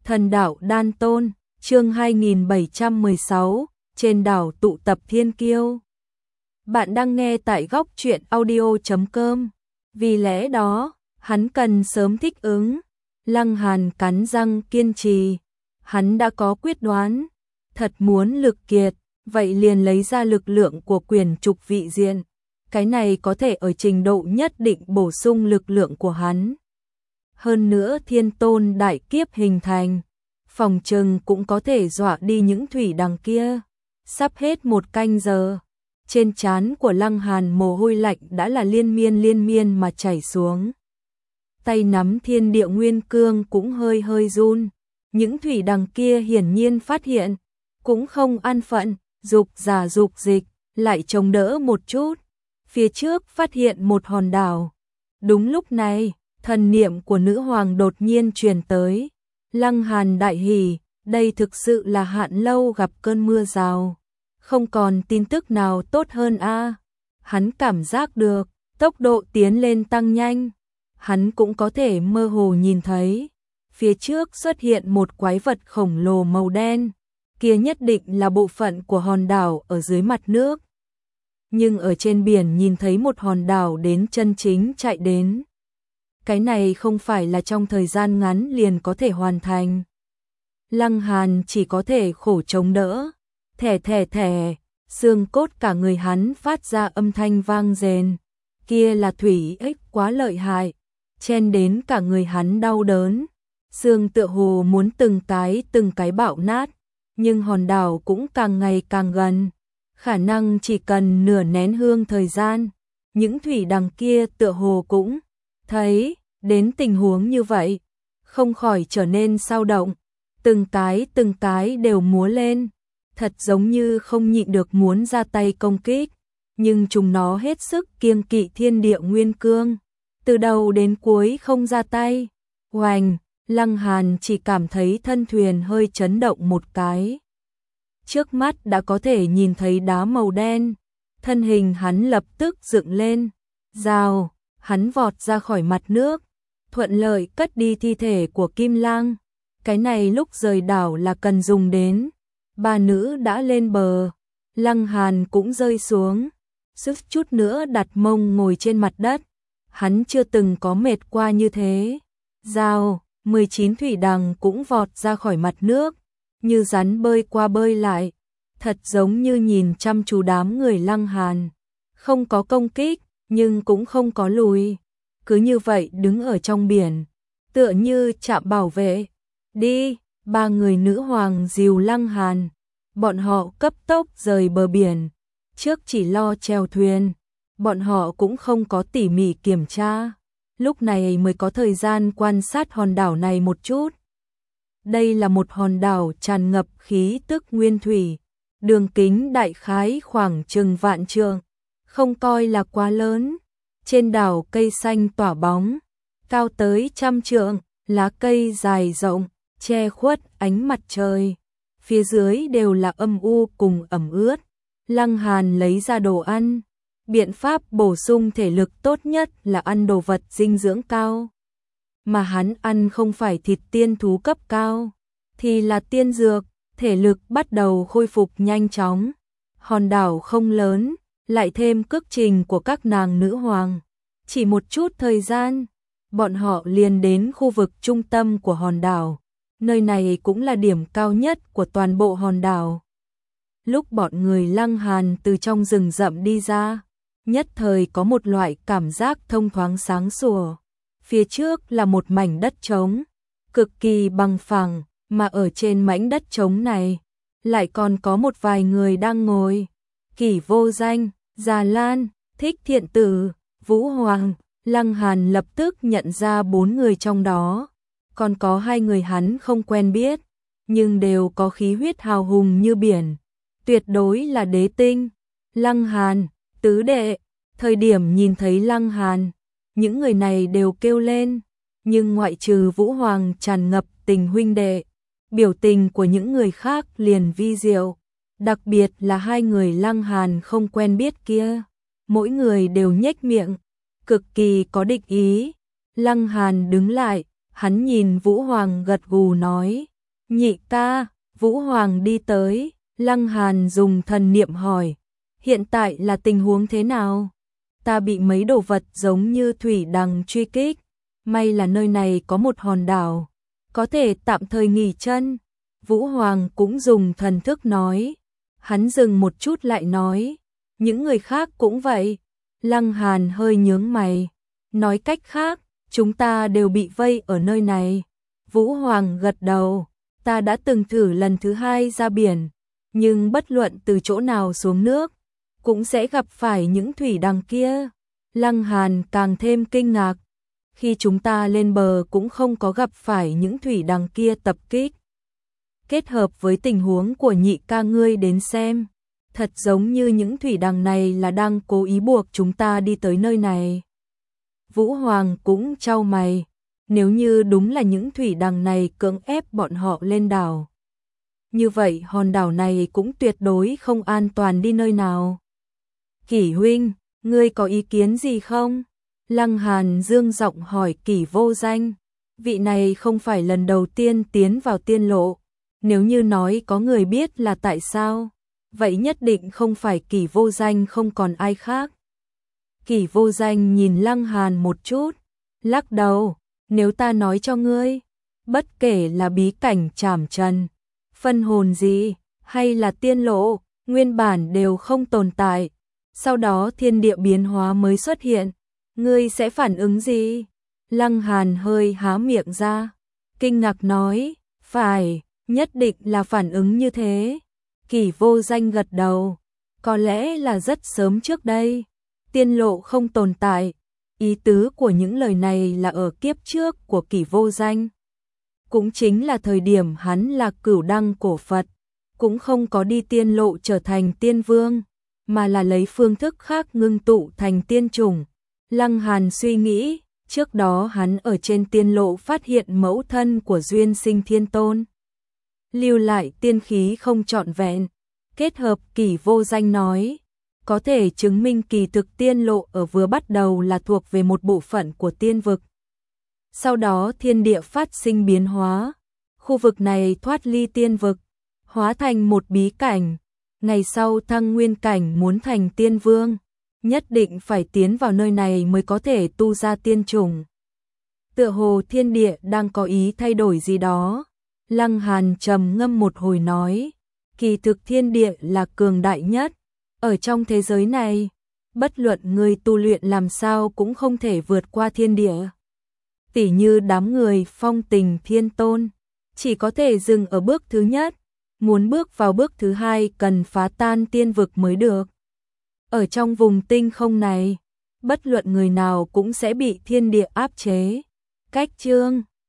Thần đảo Đan Tôn, chương 2716, trên đảo tụ tập thiên kiêu. Bạn đang nghe tại góc truyện audio.com. Vì lẽ đó, hắn cần sớm thích ứng. Lăng Hàn cắn răng kiên trì. Hắn đã có quyết đoán. Thật muốn lực kiệt, vậy liền lấy ra lực lượng của quyền trục vị diện. Cái này có thể ở trình độ nhất định bổ sung lực lượng của hắn. Hơn nữa thiên tôn đại kiếp hình thành, phòng trừng cũng có thể dọa đi những thủy đằng kia. Sắp hết 1 canh giờ, trên trán của Lăng Hàn mồ hôi lạnh đã là liên miên mà chảy xuống. Tay nắm thiên địa nguyên cương cũng hơi run. Những thủy đằng kia hiển nhiên phát hiện, cũng không an phận, dục giả dục dịch, lại chống đỡ một chút. Phía trước phát hiện một hòn đảo. Đúng lúc này, thần niệm của nữ hoàng đột nhiên truyền tới. Lăng Hàn đại hỉ, đây thực sự là Hạn lâu gặp cơn mưa rào. Không còn tin tức nào tốt hơn a. Hắn cảm giác được, tốc độ tiến lên tăng nhanh. Hắn cũng có thể mơ hồ nhìn thấy. Phía trước xuất hiện một quái vật khổng lồ màu đen. Kia nhất định là bộ phận của hòn đảo ở dưới mặt nước. Nhưng ở trên biển nhìn thấy một hòn đảo đến chân chính chạy đến. Cái này không phải là trong thời gian ngắn liền có thể hoàn thành. Lăng Hàn chỉ có thể khổ chống đỡ. Thẻ, xương cốt cả người hắn phát ra âm thanh vang rền. Kia là thủy ếch quá lợi hại, chen đến cả người hắn đau đớn. Xương tựa hồ muốn từng cái bạo nát, nhưng hòn đảo cũng càng ngày càng gần. Khả năng chỉ cần nửa nén hương thời gian, những thủy đằng kia tựa hồ cũng thấy đến tình huống như vậy, không khỏi trở nên sao động, từng cái đều múa lên, thật giống như không nhịn được muốn ra tay công kích, nhưng chúng nó hết sức kiêng kỵ thiên địa nguyên cương, từ đầu đến cuối không ra tay. Oành, Lăng Hàn chỉ cảm thấy thân thuyền hơi chấn động một cái. Trước mắt đã có thể nhìn thấy đá màu đen, thân hình hắn lập tức dựng lên, rào, hắn vọt ra khỏi mặt nước, thuận lợi cất đi thi thể của Kim Lang. Cái này lúc rời đảo là cần dùng đến. 3 nữ đã lên bờ, Lăng Hàn cũng rơi xuống, sức chút nữa đặt mông ngồi trên mặt đất. Hắn chưa từng có mệt qua như thế. Rào, 19 thủy đằng cũng vọt ra khỏi mặt nước, như rắn bơi qua bơi lại, thật giống như nhìn chăm chú đám người Lăng Hàn. Không có công kích, nhưng cũng không có lùi. Cứ như vậy đứng ở trong biển, tựa như trạm bảo vệ. Đi, 3 người nữ hoàng dìu Lăng Hàn. Bọn họ cấp tốc rời bờ biển. Trước chỉ lo chèo thuyền, bọn họ cũng không có tỉ mỉ kiểm tra. Lúc này mới có thời gian quan sát hòn đảo này một chút. Đây là một hòn đảo tràn ngập khí tức nguyên thủy. Đường kính đại khái khoảng chừng vạn trượng, không coi là quá lớn. Trên đảo cây xanh tỏa bóng, cao tới 100 trượng, lá cây dài rộng, che khuất ánh mặt trời. Phía dưới đều là âm u cùng ẩm ướt. Lăng Hàn lấy ra đồ ăn. Biện pháp bổ sung thể lực tốt nhất là ăn đồ vật dinh dưỡng cao. Mà hắn ăn không phải thịt tiên thú cấp cao, thì là tiên dược, thể lực bắt đầu khôi phục nhanh chóng. Hòn đảo không lớn, lại thêm cước trình của các nàng nữ hoàng. Chỉ một chút thời gian, bọn họ liền đến khu vực trung tâm của hòn đảo. Nơi này cũng là điểm cao nhất của toàn bộ hòn đảo. Lúc bọn người Lăng Hàn từ trong rừng rậm đi ra, nhất thời có một loại cảm giác thông thoáng sáng sủa. Phía trước là một mảnh đất trống, cực kỳ bằng phẳng, mà ở trên mảnh đất trống này, lại còn có một vài người đang ngồi. Kỷ Vô Danh, Già Lan, Thích Thiện Tử, Vũ Hoàng. Lăng Hàn lập tức nhận ra 4 người trong đó. Còn có 2 người hắn không quen biết, nhưng đều có khí huyết hào hùng như biển. Tuyệt đối là đế tinh. Lăng Hàn, tứ đệ. Thời điểm nhìn thấy Lăng Hàn, những người này đều kêu lên. Nhưng ngoại trừ Vũ Hoàng tràn ngập tình huynh đệ, biểu tình của những người khác liền vi diệu. Đặc biệt là 2 người Lăng Hàn không quen biết kia. Mỗi người đều nhếch miệng, cực kỳ có địch ý. Lăng Hàn đứng lại, hắn nhìn Vũ Hoàng gật gù nói, Nhị ca, Vũ Hoàng đi tới, Lăng Hàn dùng thần niệm hỏi, hiện tại là tình huống thế nào? Ta bị mấy đồ vật giống như thủy đằng truy kích, may là nơi này có một hòn đảo, có thể tạm thời nghỉ chân. Vũ Hoàng cũng dùng thần thức nói, hắn dừng một chút lại nói, những người khác cũng vậy. Lăng Hàn hơi nhướng mày, nói cách khác, chúng ta đều bị vây ở nơi này. Vũ Hoàng gật đầu, ta đã từng thử lần thứ hai ra biển, nhưng bất luận từ chỗ nào xuống nước, cũng sẽ gặp phải những thủy đằng kia. Lăng Hàn càng thêm kinh ngạc, khi chúng ta lên bờ cũng không có gặp phải những thủy đằng kia tập kích. Kết hợp với tình huống của nhị ca ngươi đến xem, thật giống như những thủy đằng này là đang cố ý buộc chúng ta đi tới nơi này. Vũ Hoàng cũng chau mày, nếu như đúng là những thủy đằng này cưỡng ép bọn họ lên đảo, như vậy hòn đảo này cũng tuyệt đối không an toàn đi nơi nào. Kỷ huynh, ngươi có ý kiến gì không? Lăng Hàn dương giọng hỏi Kỷ Vô Danh, vị này không phải lần đầu tiên tiến vào tiên lộ, nếu như nói có người biết là tại sao, vậy nhất định không phải Kỷ Vô Danh không còn ai khác. Kỷ Vô Danh nhìn Lăng Hàn một chút, lắc đầu, nếu ta nói cho ngươi, bất kể là bí cảnh trảm trần, phân hồn gì, hay là tiên lộ, nguyên bản đều không tồn tại, sau đó thiên địa biến hóa mới xuất hiện, ngươi sẽ phản ứng gì? Lăng Hàn hơi há miệng ra, kinh ngạc nói, phải, nhất định là phản ứng như thế. Kỷ Vô Danh gật đầu, có lẽ là rất sớm trước đây, tiên lộ không tồn tại. Ý tứ của những lời này là ở kiếp trước của Kỷ Vô Danh, cũng chính là thời điểm hắn là Cửu Đăng cổ Phật, cũng không có đi tiên lộ trở thành tiên vương, mà là lấy phương thức khác ngưng tụ thành tiên chủng. Lăng Hàn suy nghĩ, trước đó hắn ở trên tiên lộ phát hiện mẫu thân của Duyên Sinh Thiên Tôn, lưu lại tiên khí không trọn vẹn, kết hợp Kỷ Vô Danh nói, có thể chứng minh kỳ thực tiên lộ ở vừa bắt đầu là thuộc về một bộ phận của tiên vực. Sau đó thiên địa phát sinh biến hóa, khu vực này thoát ly tiên vực, hóa thành một bí cảnh, ngày sau thăng nguyên cảnh muốn thành tiên vương, nhất định phải tiến vào nơi này mới có thể tu ra tiên chủng. Tựa hồ thiên địa đang có ý thay đổi gì đó. Lăng Hàn trầm ngâm một hồi nói, kỳ thực thiên địa là cường đại nhất, ở trong thế giới này, bất luận người tu luyện làm sao cũng không thể vượt qua thiên địa. Tỉ như đám người Phong Tình Thiên Tôn, chỉ có thể dừng ở bước thứ nhất, muốn bước vào bước thứ hai cần phá tan tiên vực mới được. Ở trong vùng tinh không này, bất luận người nào cũng sẽ bị thiên địa áp chế. Cách chương